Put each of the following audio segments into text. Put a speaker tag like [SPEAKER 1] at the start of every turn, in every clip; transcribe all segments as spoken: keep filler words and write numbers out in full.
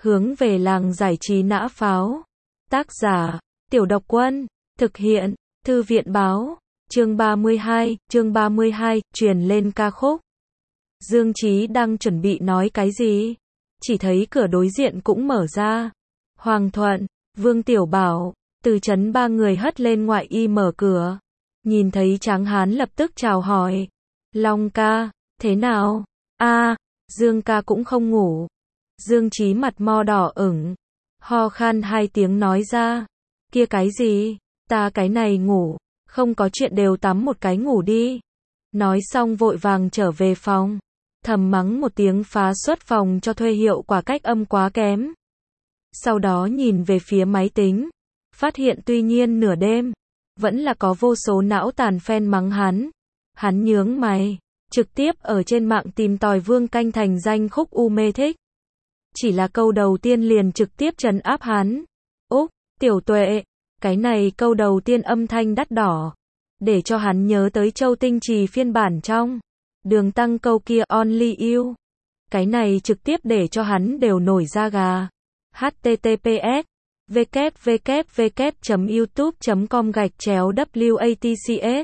[SPEAKER 1] Hướng về làng giải trí nã pháo. Tác giả, Tiểu Độc Quân. Thực hiện, Thư viện báo. Chương ba mươi hai, chương ba mươi hai, truyền lên ca khúc. Dương Chí đang chuẩn bị nói cái gì? Chỉ thấy cửa đối diện cũng mở ra. Hoàng Thuận, Vương Tiểu Bảo, Từ Chấn ba người hất lên ngoại y mở cửa. Nhìn thấy Tráng Hán lập tức chào hỏi. Long ca, thế nào? A, Dương ca cũng không ngủ. Dương Chí mặt mo đỏ ửng, ho khan hai tiếng nói ra. Kia cái gì? Ta cái này ngủ, không có chuyện đều tắm một cái ngủ đi. Nói xong vội vàng trở về phòng, thầm mắng một tiếng phá xuất phòng cho thuê hiệu quả cách âm quá kém. Sau đó nhìn về phía máy tính, phát hiện tuy nhiên nửa đêm, vẫn là có vô số não tàn fan mắng hắn. Hắn nhướng mày, trực tiếp ở trên mạng tìm tòi Vương Canh Thành danh khúc U Mê Thích. Chỉ là câu đầu tiên liền trực tiếp trấn áp hắn. Úc, Tiểu Tuệ, cái này câu đầu tiên âm thanh đắt đỏ, để cho hắn nhớ tới Châu Tinh Trì phiên bản trong Đường Tăng câu kia Only You. Cái này trực tiếp để cho hắn đều nổi da gà. H T T P S w w w chấm youtube chấm com gạch chéo W A T C S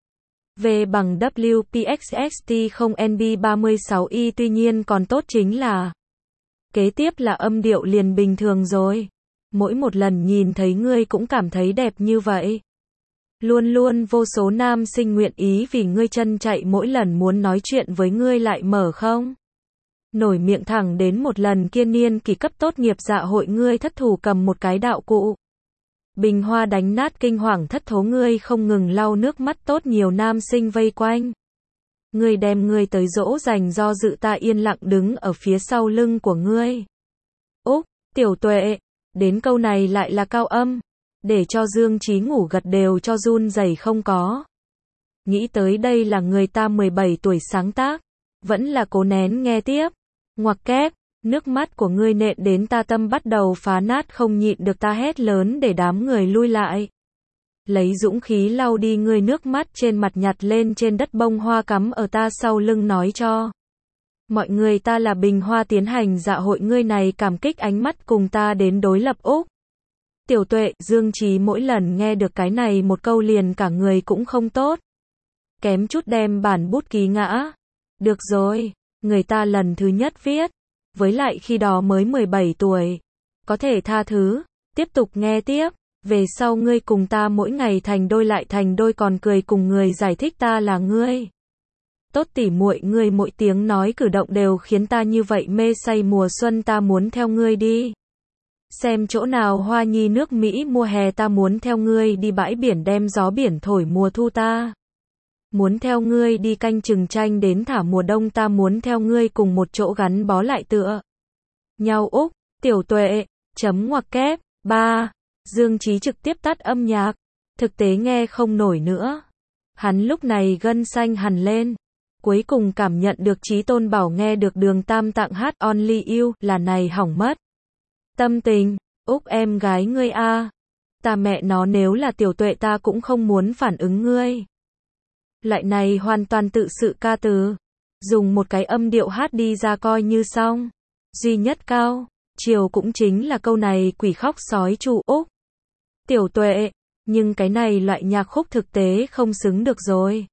[SPEAKER 1] V bằng W P X X T không N B ba mươi sáu i. Tuy nhiên còn tốt chính là kế tiếp là âm điệu liền bình thường rồi. Mỗi một lần nhìn thấy ngươi cũng cảm thấy đẹp như vậy. Luôn luôn vô số nam sinh nguyện ý vì ngươi chân chạy, mỗi lần muốn nói chuyện với ngươi lại mở không nổi miệng, thẳng đến một lần kia niên kỳ cấp tốt nghiệp dạ hội ngươi thất thủ cầm một cái đạo cụ bình hoa đánh nát, kinh hoàng thất thố ngươi không ngừng lau nước mắt, tốt nhiều nam sinh vây quanh. Ngươi đem ngươi tới dỗ dành do dự, ta yên lặng đứng ở phía sau lưng của ngươi. Úc, Tiểu Tuệ, đến câu này lại là cao âm, để cho Dương Chí ngủ gật đều cho run rẩy không có. Nghĩ tới đây là người ta mười bảy tuổi sáng tác, vẫn là cố nén nghe tiếp. Ngoặc kép, nước mắt của ngươi nện đến ta tâm bắt đầu phá nát, không nhịn được ta hét lớn để đám người lui lại. Lấy dũng khí lau đi ngươi nước mắt trên mặt, nhặt lên trên đất bông hoa cắm ở ta sau lưng, nói cho mọi người ta là bình hoa tiến hành dạ hội, ngươi này cảm kích ánh mắt cùng ta đến đối lập. Úc, Tiểu Tuệ, Dương Chí mỗi lần nghe được cái này một câu liền cả người cũng không tốt, kém chút đem bản bút ký ngã. Được rồi, người ta lần thứ nhất viết, với lại khi đó mới mười bảy tuổi, có thể tha thứ. Tiếp tục nghe tiếp. Về sau ngươi cùng ta mỗi ngày thành đôi lại thành đôi, còn cười cùng người giải thích ta là ngươi tốt tỉ muội, ngươi mỗi tiếng nói cử động đều khiến ta như vậy mê say. Mùa xuân ta muốn theo ngươi đi xem chỗ nào hoa nhi nước Mỹ, mùa hè ta muốn theo ngươi đi bãi biển đem gió biển thổi, mùa thu ta muốn theo ngươi đi canh chừng tranh đến thả, mùa đông ta muốn theo ngươi cùng một chỗ gắn bó lại tựa nhau. Úc, Tiểu Tuệ, chấm ngoặc kép. Ba. Dương Chí trực tiếp tắt âm nhạc, thực tế nghe không nổi nữa. Hắn lúc này gân xanh hằn lên, cuối cùng cảm nhận được Chí Tôn Bảo nghe được Đường Tam Tạng hát Only You là này hỏng mất tâm tình. Úc em gái ngươi a, ta mẹ nó nếu là Tiểu Tuệ ta cũng không muốn phản ứng ngươi. Lại này hoàn toàn tự sự ca từ, dùng một cái âm điệu hát đi ra coi như xong. Duy nhất cao chiều cũng chính là câu này quỷ khóc sói tru. Úc, Tiểu Tuệ, nhưng cái này loại nhạc khúc thực tế không xứng được rồi.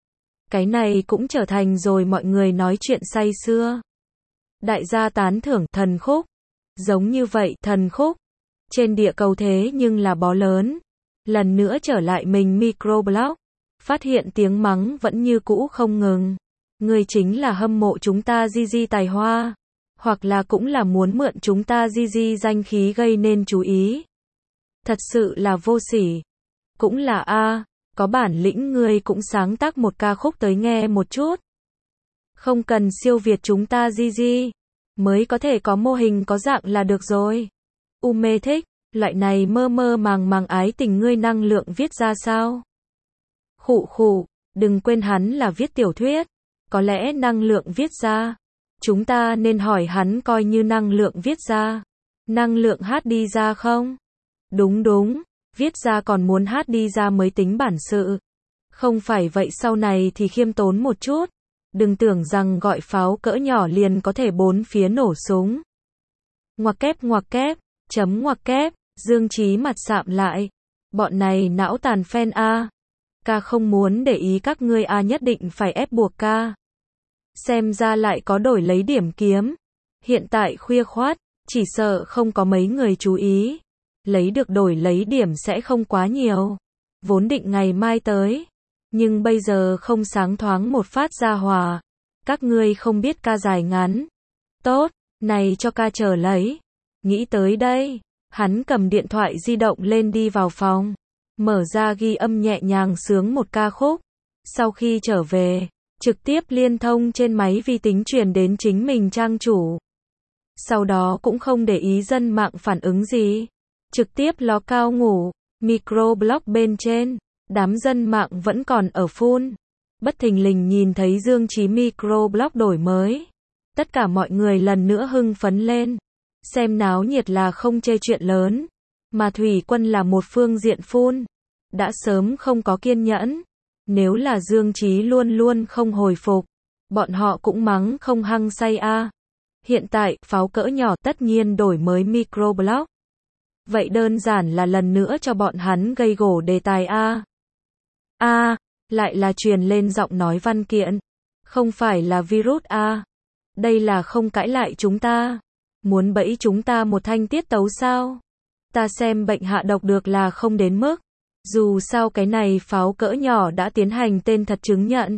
[SPEAKER 1] Cái này cũng trở thành rồi mọi người nói chuyện say sưa. Đại gia tán thưởng thần khúc. Giống như vậy thần khúc trên địa cầu thế nhưng là bó lớn. Lần nữa trở lại mình microblog, phát hiện tiếng mắng vẫn như cũ không ngừng. Người chính là hâm mộ chúng ta Di Di tài hoa, hoặc là cũng là muốn mượn chúng ta Di Di danh khí gây nên chú ý. Thật sự là vô sỉ. Cũng là a, có bản lĩnh ngươi cũng sáng tác một ca khúc tới nghe một chút. Không cần siêu việt chúng ta Di Di, mới có thể có mô hình có dạng là được rồi. U Mê Thích, loại này mơ mơ màng màng ái tình ngươi năng lượng viết ra sao? Khụ khụ, đừng quên hắn là viết tiểu thuyết, có lẽ năng lượng viết ra. Chúng ta nên hỏi hắn coi như năng lượng viết ra. Năng lượng hát đi ra không? Đúng đúng, viết ra còn muốn hát đi ra mới tính bản sự. Không phải vậy sau này thì khiêm tốn một chút. Đừng tưởng rằng gọi pháo cỡ nhỏ liền có thể bốn phía nổ súng. Ngoặc kép ngoặc kép, chấm ngoặc kép, Dương Chí mặt sạm lại. Bọn này não tàn fan a. Ca không muốn để ý các ngươi a, nhất định phải ép buộc ca. Xem ra lại có đổi lấy điểm kiếm. Hiện tại khuya khoát, chỉ sợ không có mấy người chú ý. Lấy được đổi lấy điểm sẽ không quá nhiều. Vốn định ngày mai tới, nhưng bây giờ không sáng thoáng một phát ra hòa. Các ngươi không biết ca dài ngắn. Tốt, này cho ca chờ lấy. Nghĩ tới đây, hắn cầm điện thoại di động lên đi vào phòng. Mở ra ghi âm nhẹ nhàng sướng một ca khúc. Sau khi trở về, trực tiếp liên thông trên máy vi tính truyền đến chính mình trang chủ. Sau đó cũng không để ý dân mạng phản ứng gì. Trực tiếp ló cao ngủ, microblog bên trên. Đám dân mạng vẫn còn ở full. Bất thình lình nhìn thấy Dương Chí microblog đổi mới. Tất cả mọi người lần nữa hưng phấn lên. Xem náo nhiệt là không chê chuyện lớn. Mà Thủy Quân là một phương diện full. Đã sớm không có kiên nhẫn. Nếu là Dương Chí luôn luôn không hồi phục, bọn họ cũng mắng không hăng say a. Hiện tại, pháo cỡ nhỏ tất nhiên đổi mới microblog. Vậy đơn giản là lần nữa cho bọn hắn gây gổ đề tài a. A, lại là truyền lên giọng nói văn kiện. Không phải là virus a. Đây là không cãi lại chúng ta. Muốn bẫy chúng ta một thanh tiết tấu sao? Ta xem bệnh hạ độc được là không đến mức. Dù sao cái này pháo cỡ nhỏ đã tiến hành tên thật chứng nhận.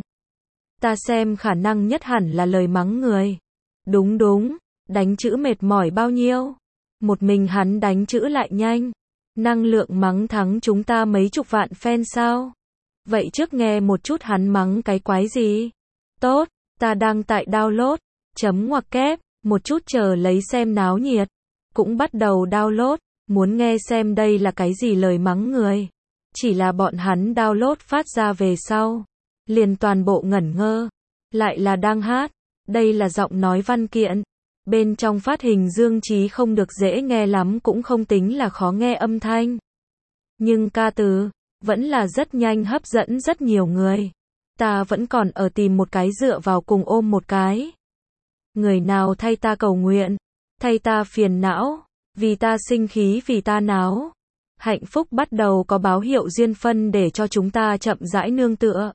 [SPEAKER 1] Ta xem khả năng nhất hẳn là lời mắng người. Đúng đúng, đánh chữ mệt mỏi bao nhiêu. Một mình hắn đánh chữ lại nhanh. Năng lượng mắng thắng chúng ta mấy chục vạn fan sao? Vậy trước nghe một chút hắn mắng cái quái gì? Tốt, ta đang tại download. Chấm ngoặc kép, một chút chờ lấy xem náo nhiệt. Cũng bắt đầu download, muốn nghe xem đây là cái gì lời mắng người. Chỉ là bọn hắn download phát ra về sau. Liền toàn bộ ngẩn ngơ. Lại là đang hát. Đây là giọng nói văn kiện. Bên trong phát hình Dương Chí không được dễ nghe lắm, cũng không tính là khó nghe âm thanh. Nhưng ca từ, vẫn là rất nhanh hấp dẫn rất nhiều người. Ta vẫn còn ở tìm một cái dựa vào cùng ôm một cái. Người nào thay ta cầu nguyện, thay ta phiền não, vì ta sinh khí vì ta náo. Hạnh phúc bắt đầu có báo hiệu duyên phân để cho chúng ta chậm rãi nương tựa.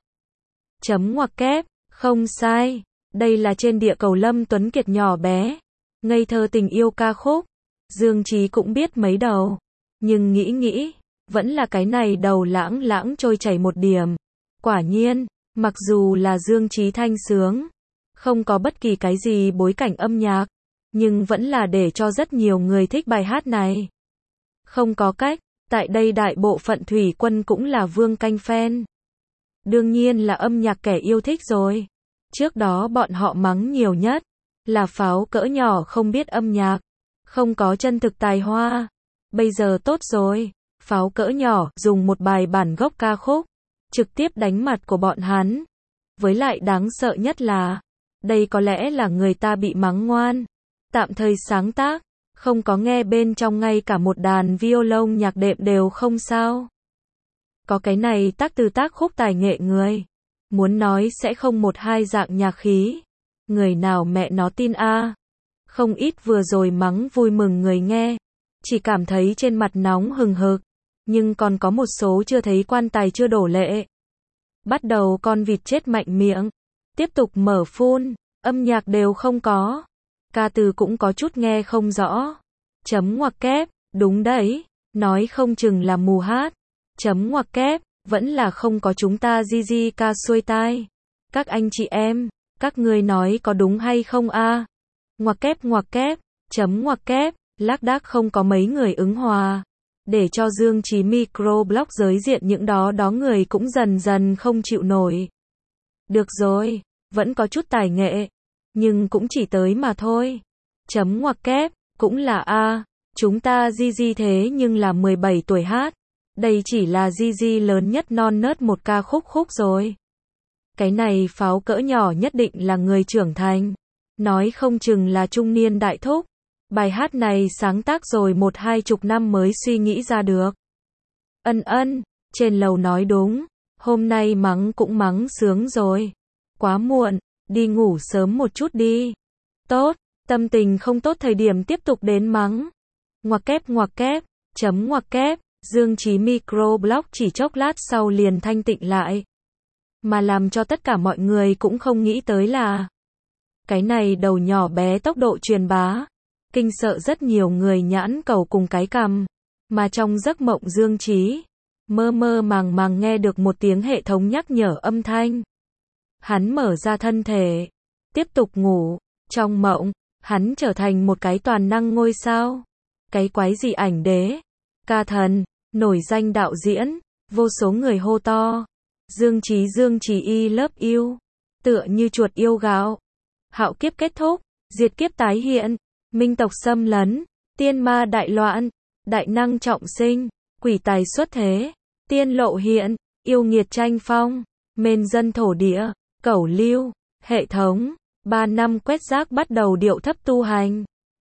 [SPEAKER 1] Chấm ngoặc kép, không sai. Đây là trên địa cầu Lâm Tuấn Kiệt nhỏ bé. Ngây thơ tình yêu ca khúc. Dương Chí cũng biết mấy đầu. Nhưng nghĩ nghĩ, vẫn là cái này đầu lãng lãng trôi chảy một điểm. Quả nhiên, mặc dù là Dương Chí thanh sướng, không có bất kỳ cái gì bối cảnh âm nhạc, nhưng vẫn là để cho rất nhiều người thích bài hát này. Không có cách, tại đây đại bộ phận Thủy Quân cũng là Vương Canh fan. Đương nhiên là âm nhạc kẻ yêu thích rồi. Trước đó bọn họ mắng nhiều nhất là pháo cỡ nhỏ không biết âm nhạc, không có chân thực tài hoa. Bây giờ tốt rồi, pháo cỡ nhỏ dùng một bài bản gốc ca khúc, trực tiếp đánh mặt của bọn hắn. Với lại đáng sợ nhất là, đây có lẽ là người ta bị mắng ngoan, tạm thời sáng tác, không có nghe bên trong ngay cả một đàn violon nhạc đệm đều không sao. Có cái này tác từ tác khúc tài nghệ người. Muốn nói sẽ không một hai dạng nhạc khí. Người nào mẹ nó tin a. Không ít vừa rồi mắng vui mừng người nghe. Chỉ cảm thấy trên mặt nóng hừng hực. Nhưng còn có một số chưa thấy quan tài chưa đổ lệ. Bắt đầu con vịt chết mạnh miệng. Tiếp tục mở phun. Âm nhạc đều không có. Ca từ cũng có chút nghe không rõ. Chấm ngoặc kép. Đúng đấy. Nói không chừng là mù hát. Chấm ngoặc kép. Vẫn là không có chúng ta di di ca xuôi tai. Các anh chị em, các ngươi nói có đúng hay không a? Ngoặc kép ngoặc kép, chấm ngoặc kép, lác đác không có mấy người ứng hòa. Để cho Dương Chí microblog giới diện những đó đó người cũng dần dần không chịu nổi. Được rồi, vẫn có chút tài nghệ, nhưng cũng chỉ tới mà thôi. Chấm ngoặc kép, cũng là a, chúng ta di di thế nhưng là mười bảy tuổi hát. Đây chỉ là Gigi lớn nhất non nớt một ca khúc khúc rồi. Cái này pháo cỡ nhỏ nhất định là người trưởng thành. Nói không chừng là trung niên đại thúc. Bài hát này sáng tác rồi một hai chục năm mới suy nghĩ ra được. Ân ân, trên lầu nói đúng. Hôm nay mắng cũng mắng sướng rồi. Quá muộn, đi ngủ sớm một chút đi. Tốt, Tâm tình không tốt thời điểm tiếp tục đến mắng. Ngoặc kép ngoặc kép, chấm ngoặc kép, Dương Chí microblog chỉ chốc lát sau liền thanh tịnh lại. Mà làm cho tất cả mọi người cũng không nghĩ tới là cái này đầu nhỏ bé tốc độ truyền bá, kinh sợ rất nhiều người nhãn cầu cùng cái cằm, mà trong giấc mộng Dương Chí mơ mơ màng màng nghe được một tiếng hệ thống nhắc nhở âm thanh. Hắn mở ra thân thể, tiếp tục ngủ, trong mộng, hắn trở thành một cái toàn năng ngôi sao. Cái quái gì ảnh đế, ca thần, nổi danh đạo diễn, vô số người hô to. Dương Chí Dương Chí y love you, tựa như chuột yêu gạo. Hạo kiếp kết thúc, diệt kiếp tái hiện, minh tộc xâm lấn, tiên ma đại loạn, đại năng trọng sinh, quỷ tài xuất thế, tiên lộ hiện, yêu nghiệt tranh phong, mên dân thổ địa, cẩu lưu, hệ thống, ba năm quét rác bắt đầu điệu thấp tu hành.